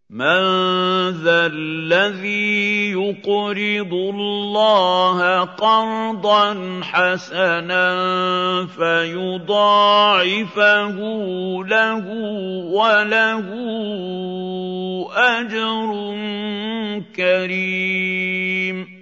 مَّن ذَا الَّذِي يُقْرِضُ اللَّهَ قَرْضًا حَسَنًا فَيُضَاعِفَهُ لَهُ وَلَهُ أَجْرٌ كَرِيمٌ